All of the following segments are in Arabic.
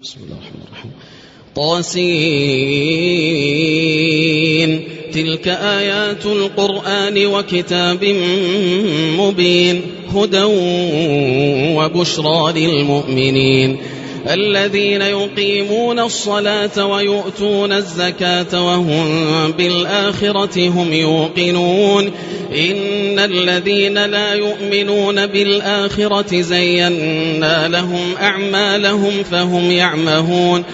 بسم الله الرحمن الرحيم. طاسين تلك آيات القرآن وكتاب مبين هدى وبشرى للمؤمنين الذين يقيمون الصلاة ويؤتون الزكاة وهم بالآخرة هم يوقنون إن الذين لا يؤمنون بالآخرة زينا لهم أعمالهم فهم يعمهون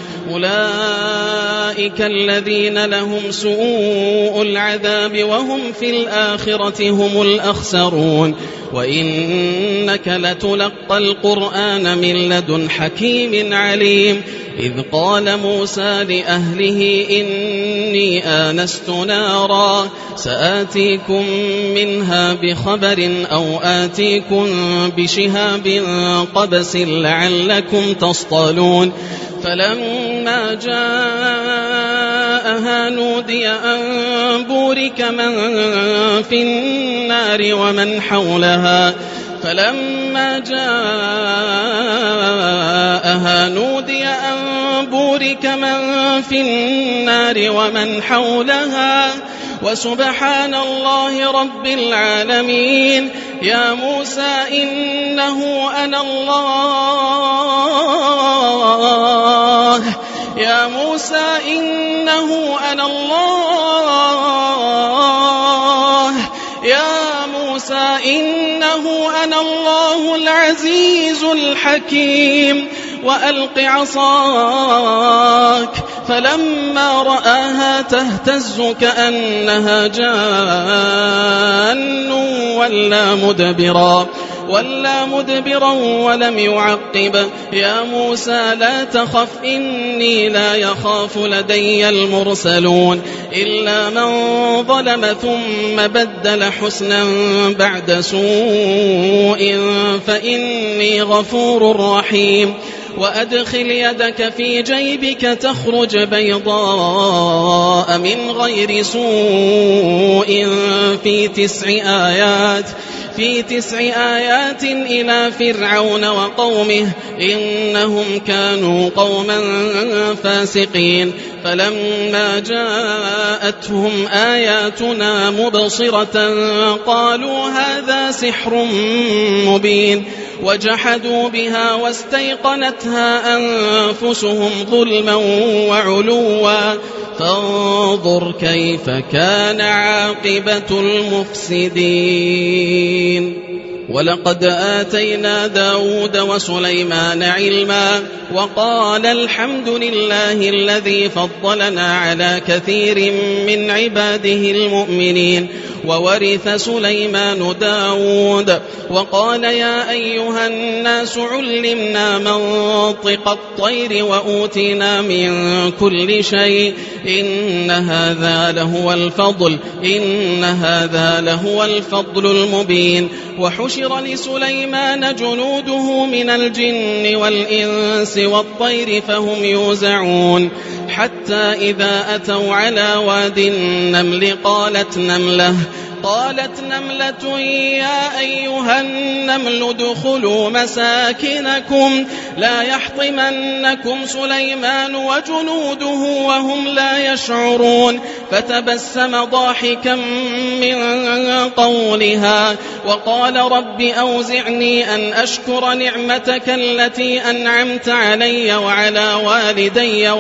أولئك الذين لهم سوء العذاب وهم في الآخرة هم الأخسرون وإنك لتلقى القرآن من لدن حكيم عليم إذ قال موسى لأهله إني آنست نارا سآتيكم منها بخبر أو آتيكم بشهاب قبس لعلكم تصطلون فلما جاءها نودي أن بورك من في النار ومن حولها فلما جاءها نودي أن بورك من في النار ومن حولها وسبحان الله رب العالمين يا موسى إنه أنا الله يا موسى إنه أنا الله يا موسى إنه أنا الله العزيز الحكيم وألق عصاك فلما رآها تهتز كأنها جان ولا مدبرا ولم يعقب يا موسى لا تخف إني لا يخاف لدي المرسلون إلا من ظلم ثم بدل حسنا بعد سوء فإني غفور رحيم وأدخل يدك في جيبك تخرج بيضاء من غير سوء في 9 آيات إلى فرعون وقومه إنهم كانوا قوما فاسقين فلما جاءتهم آياتنا مبصرة قالوا هذا سحر مبين وجحدوا بها واستيقنتها أنفسهم ظلما وعلوا فانظر كيف كان عاقبة المفسدين ولقد آتينا داود وسليمان علما وقال الحمد لله الذي فضلنا على كثير من عباده المؤمنين وورث سليمان داود وقال يا أيها الناس علمنا منطق الطير وأوتينا من كل شيء إن هذا لهو الفضل المبين وحشر لسليمان جنوده من الجن والإنس والطير فهم يوزعون حتى إذا أتوا على واد النمل قالت نملة يا أيها النمل ادخلوا مساكنكم لا يحطمنكم سليمان وجنوده وهم لا يشعرون فتبسم ضاحكا من قولها وقال رب أوزعني أن أشكر نعمتك التي أنعمت علي وعلى والدي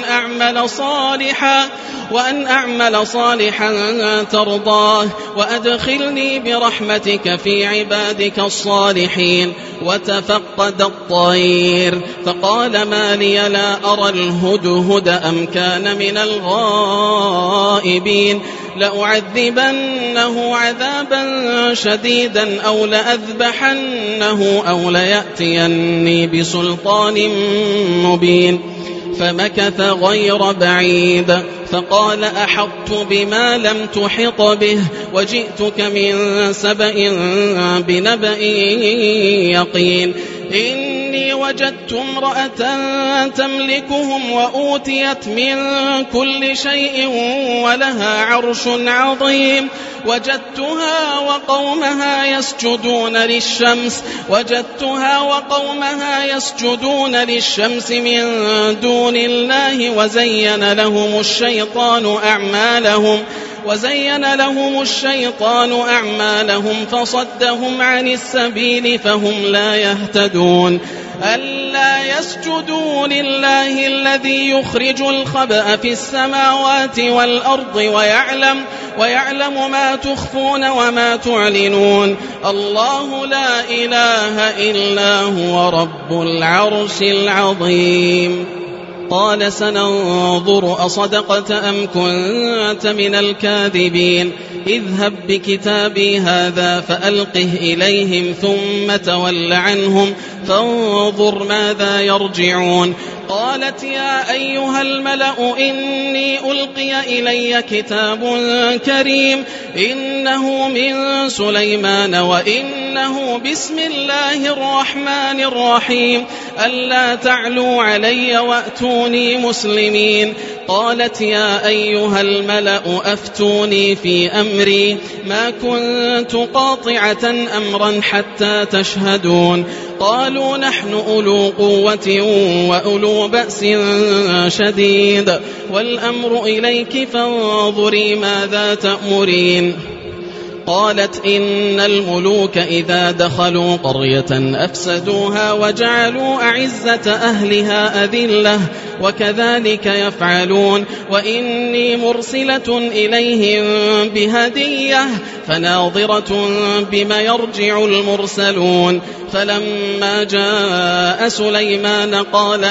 وأن أعمل صالحا ترضاه وأدخلني برحمتك في عبادك الصالحين وتفقد الطير فقال ما لي لا أرى الهدهد أم كان من الغائبين لأعذبنه عذابا شديدا أو لأذبحنه أو ليأتيني بسلطان مبين فمكث غير بعيد فقال أحطت بما لم تحط به وجئتك من سبأ بنبأ يقين إن إني وجدت امرأة تملكهم وأوتيت من كل شيء ولها عرش عظيم وجدتها وقومها يسجدون للشمس من دون الله وزين لهم الشيطان أعمالهم فصدهم عن السبيل فهم لا يهتدون ألا يسجدوا لله الذي يخرج الخبأ في السماوات والأرض ويعلم ما تخفون وما تعلنون الله لا إله إلا هو رب العرش العظيم قال سننظر أصدقت أم كنت من الكاذبين اذهب بكتابي هذا فألقه إليهم ثم تول عنهم فانظر ماذا يرجعون قالت يا أيها الملأ إني ألقي إلي كتاب كريم إنه من سليمان وإنه بسم الله الرحمن الرحيم ألا تعلوا علي وأتوني مسلمين قالت يا أيها الملأ أفتوني في أمري ما كنت قاطعة أمرا حتى تشهدون قالوا نحن أولو قوة وأولو بأس شديد والأمر إليك فانظري ماذا تأمرين قالت إن الملوك إذا دخلوا قرية أفسدوها وجعلوا أعزة أهلها أذلة وكذلك يفعلون وإني مرسلة إليهم بهدية فناظرة بما يرجع المرسلون فلما جاء سليمان قال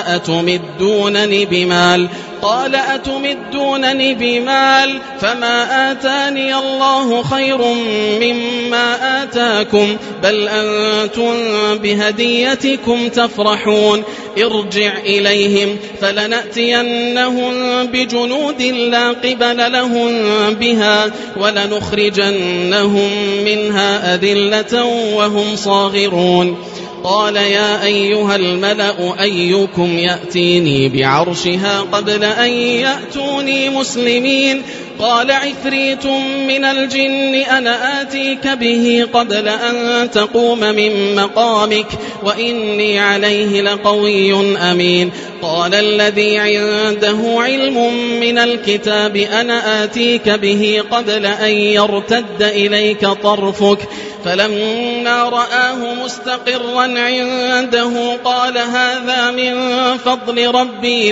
أتمدونني بمال فما آتاني الله خير مما آتاكم بل أنتم بهديتكم تفرحون ارجع إليهم فلنأتينهم بجنود لا قبل لهم بها ولنخرجنهم منها أذلة وهم صاغرون قال يا أيها الملأ أيكم يأتيني بعرشها قبل أن يأتوني مسلمين قال عفريت من الجن أنا آتيك به قبل أن تقوم من مقامك وإني عليه لقوي أمين قال الذي عنده علم من الكتاب أنا آتيك به قبل أن يرتد إليك طرفك فلما رآه مستقرا عنده قال هذا من فضل ربي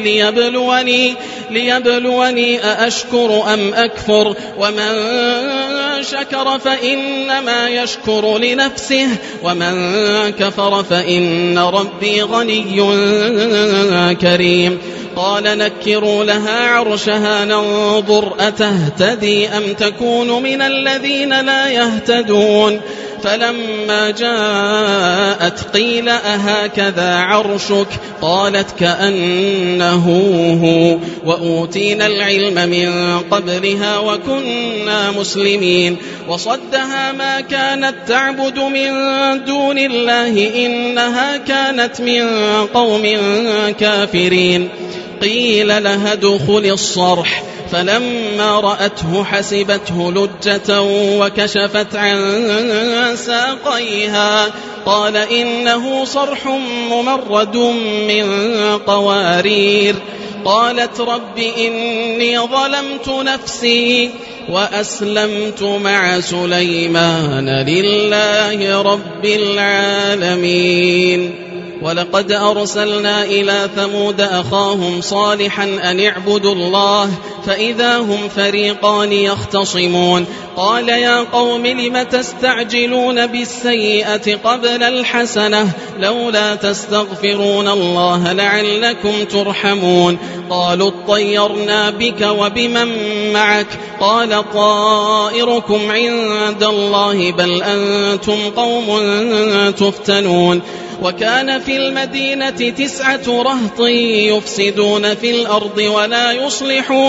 ليبلوني أأشكر أم أكفر ومن شكر فإنما يشكر لنفسه ومن كفر فإن ربي غني كريم قال نكروا لها عرشها ننظر أتهتدي أم تكون من الذين لا يهتدون فلما جاءت قيل أهكذا عرشك قالت كأنه هو وأوتينا العلم من قبلها وكنا مسلمين وصدها ما كانت تعبد من دون الله إنها كانت من قوم كافرين قيل لها ادخل الصرح فلما رأته حسبته لجة وكشفت عن ساقيها قال إنه صرح ممرد من قوارير قالت رب إني ظلمت نفسي وأسلمت مع سليمان لله رب العالمين ولقد أرسلنا إلى ثمود أخاهم صالحا أن اعبدوا الله فإذا هم فريقان يختصمون قال يا قوم لم تستعجلون بالسيئة قبل الحسنة لولا تستغفرون الله لعلكم ترحمون قالوا اطيرنا بك وبمن معك قال طائركم عند الله بل أنتم قوم تفتنون وكان في المدينة 9 رهط يفسدون في الأرض ولا يصلحون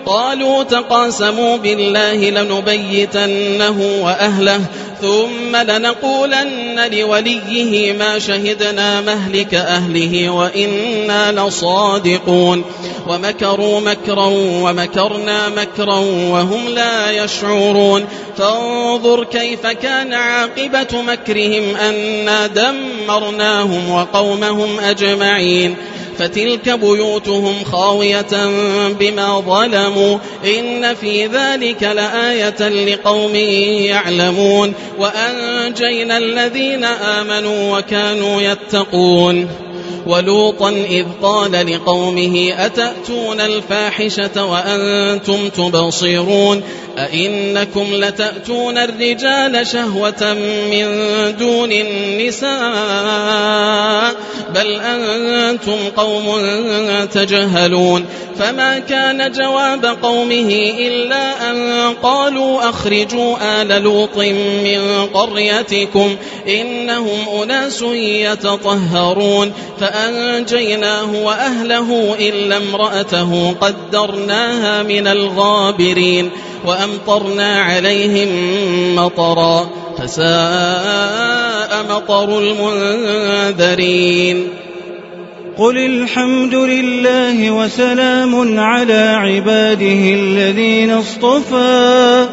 قالوا تقاسموا بالله لنبيتنه وأهله ثم لنقولن لوليه ما شهدنا مهلك أهله وإنا لصادقون ومكروا مكرا ومكرنا مكرا وهم لا يشعرون فانظر كيف كان عاقبة مكرهم أنا دمرناهم وقومهم أجمعين فتلك بيوتهم خاوية بما ظلموا إن في ذلك لآية لقوم يعلمون وأنجينا الذين آمنوا وكانوا يتقون ولوطا إذ قال لقومه أتأتون الفاحشة وأنتم تبصرون أئنكم لتأتون الرجال شهوة من دون النساء بل أنتم قوم تجهلون فما كان جواب قومه إلا أن قالوا أخرجوا آل لوط من قريتكم إنهم أناس يتطهرون فأنجيناه وأهله إلا امرأته قدرناها من الغابرين وأمطرنا عليهم مطرا فساء مطر المنذرين قل الحمد لله وسلام على عباده الذين اصطفى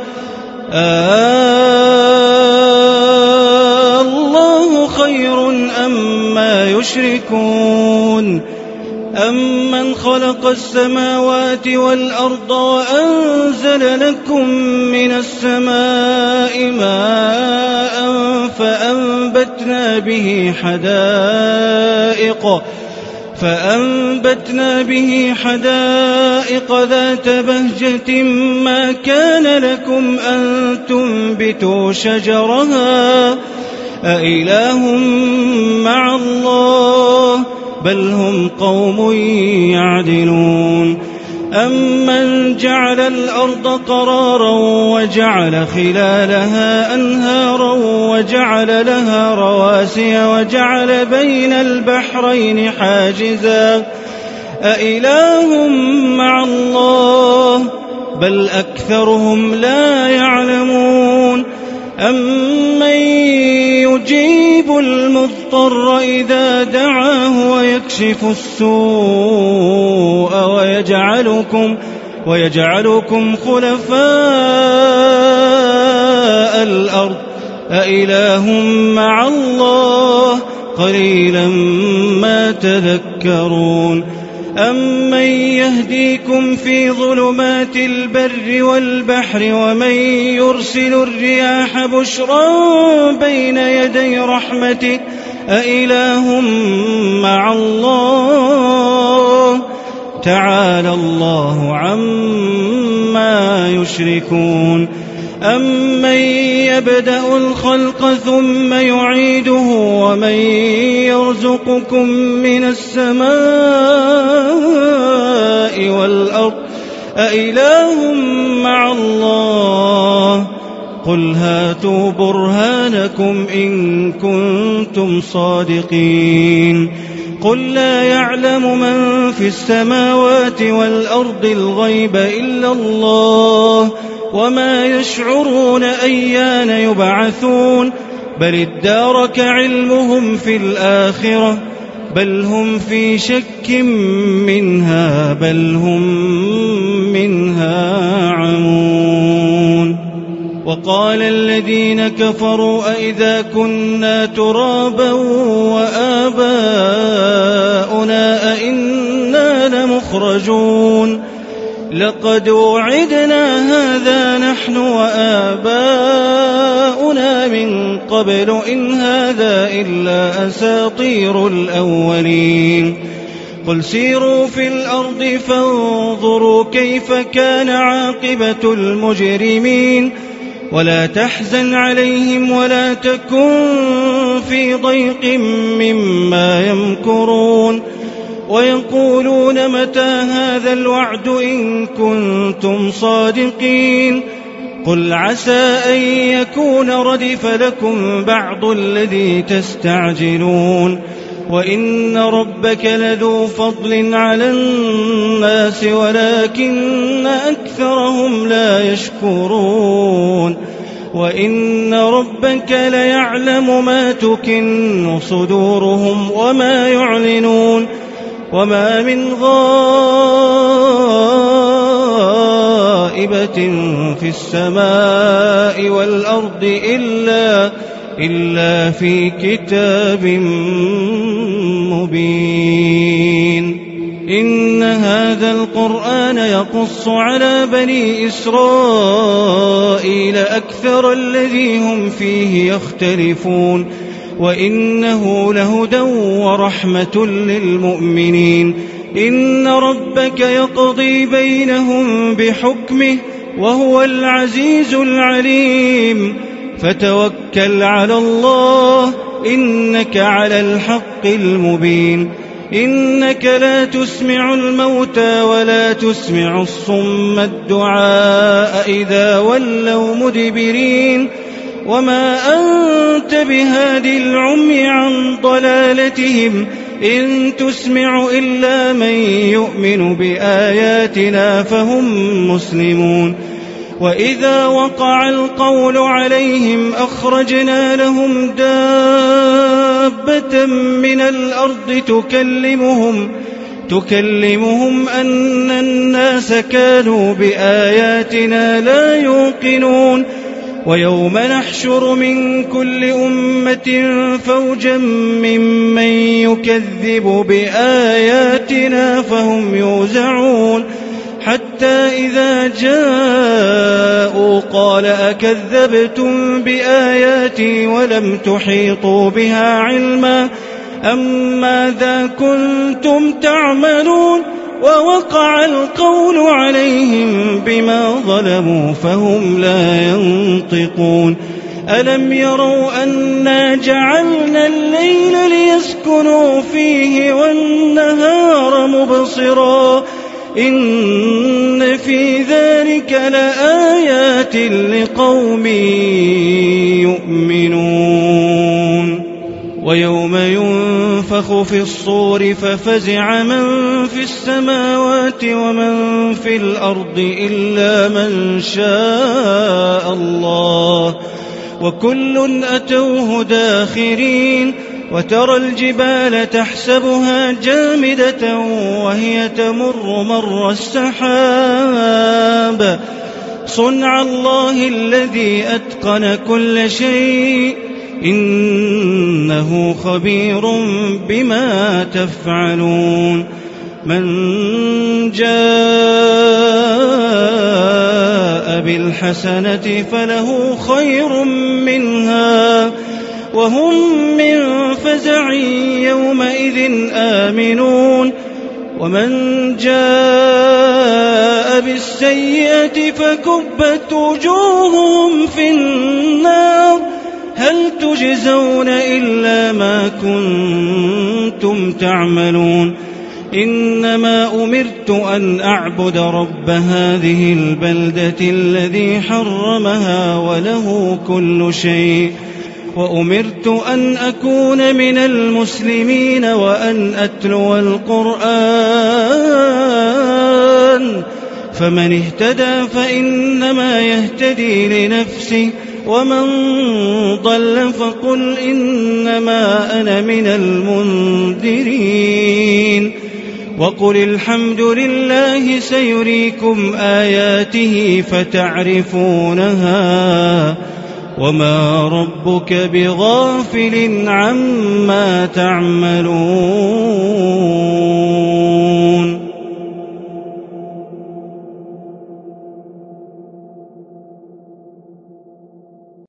الله خير أما يشركون أمن خلق السماوات والأرض وأنزل لكم من السماء ماء فأنبتنا به حدائق ذات بهجة ما كان لكم أن تنبتوا شجرها أإله مع الله بل هم قوم يعدلون أمن جعل الأرض قرارا وجعل خلالها أنهارا وجعل لها رواسي وجعل بين البحرين حاجزا أإله مع الله بل أكثرهم لا يعلمون أمن يجيب المضطر إذا دعاه ويكشف السوء ويجعلكم خلفاء الأرض أإله مع الله قليلا ما تذكرون أمن يهديكم في ظلمات البر والبحر ومن يرسل الرياح بشرا بين يدي رحمته أإله مع الله تعالى الله عما يشركون أمن يبدأ الخلق ثم يعيده ومن يرزقكم من السماء والأرض أإله مع الله قل هاتوا برهانكم إن كنتم صادقين قل لا يعلم من في السماوات والأرض الغيب إلا الله وما يشعرون أيان يبعثون بل ادارك علمهم في الآخرة بل هم في شك منها بل هم منها عمون وقال الذين كفروا أئذا كنا ترابا وآباؤنا أئنا لمخرجون لقد وعدنا هذا نحن وآباؤنا من قبل إن هذا إلا أساطير الأولين قل سيروا في الأرض فانظروا كيف كان عاقبة المجرمين ولا تحزن عليهم ولا تكن في ضيق مما يمكرون ويقولون متى هذا الوعد إن كنتم صادقين قل عسى أن يكون ردف لكم بعض الذي تستعجلون وإن ربك لذو فضل على الناس ولكن أكثرهم لا يشكرون وإن ربك ليعلم ما تكن صدورهم وما يعلنون وما من غائبة في السماء والأرض إلا في كتاب مبين إن هذا القرآن يقص على بني إسرائيل أكثر الذي هم فيه يختلفون وإنه لهدى ورحمة للمؤمنين إن ربك يقضي بينهم بحكمه وهو العزيز العليم فتوكل على الله إنك على الحق المبين إنك لا تسمع الموتى ولا تسمع الصم الدعاء إذا ولوا مدبرين وما أنت بهاد العمي عن ضلالتهم إن تسمع إلا من يؤمن بآياتنا فهم مسلمون وإذا وقع القول عليهم أخرجنا لهم دابة من الأرض تكلمهم أن الناس كانوا بآياتنا لا يوقنون ويوم نحشر من كل أمة فوجا ممن يكذب بآياتنا فهم يوزعون حتى إذا جاءوا قال أكذبتم بآياتي ولم تحيطوا بها علما أم ماذا كنتم تعملون ووقع القول عليهم بما ظلموا فهم لا ينطقون ألم يروا أنا جعلنا الليل ليسكنوا فيه والنهار مبصرا إن في ذلك لآيات لقوم يؤمنون ويوم ينفخ في الصور ففزع من في السماوات ومن في الأرض إلا من شاء الله وكل أتوه داخرين وترى الجبال تحسبها جامدة وهي تمر مر السحاب صنع الله الذي أتقن كل شيء إنه خبير بما تفعلون من جاء بالحسنة فله خير منها وهم من فزع يومئذ آمنون ومن جاء بالسيئة فكبت وجوههم في النار هل تجزون إلا ما كنتم تعملون إنما أمرت أن أعبد رب هذه البلدة الذي حرمها وله كل شيء وأمرت أن أكون من المسلمين وأن أتلو القرآن فمن اهتدى فإنما يهتدي لنفسه ومن ضل فقل إنما أنا من المنذرين وقل الحمد لله سيريكم آياته فتعرفونها وما ربك بغافل عما تعملون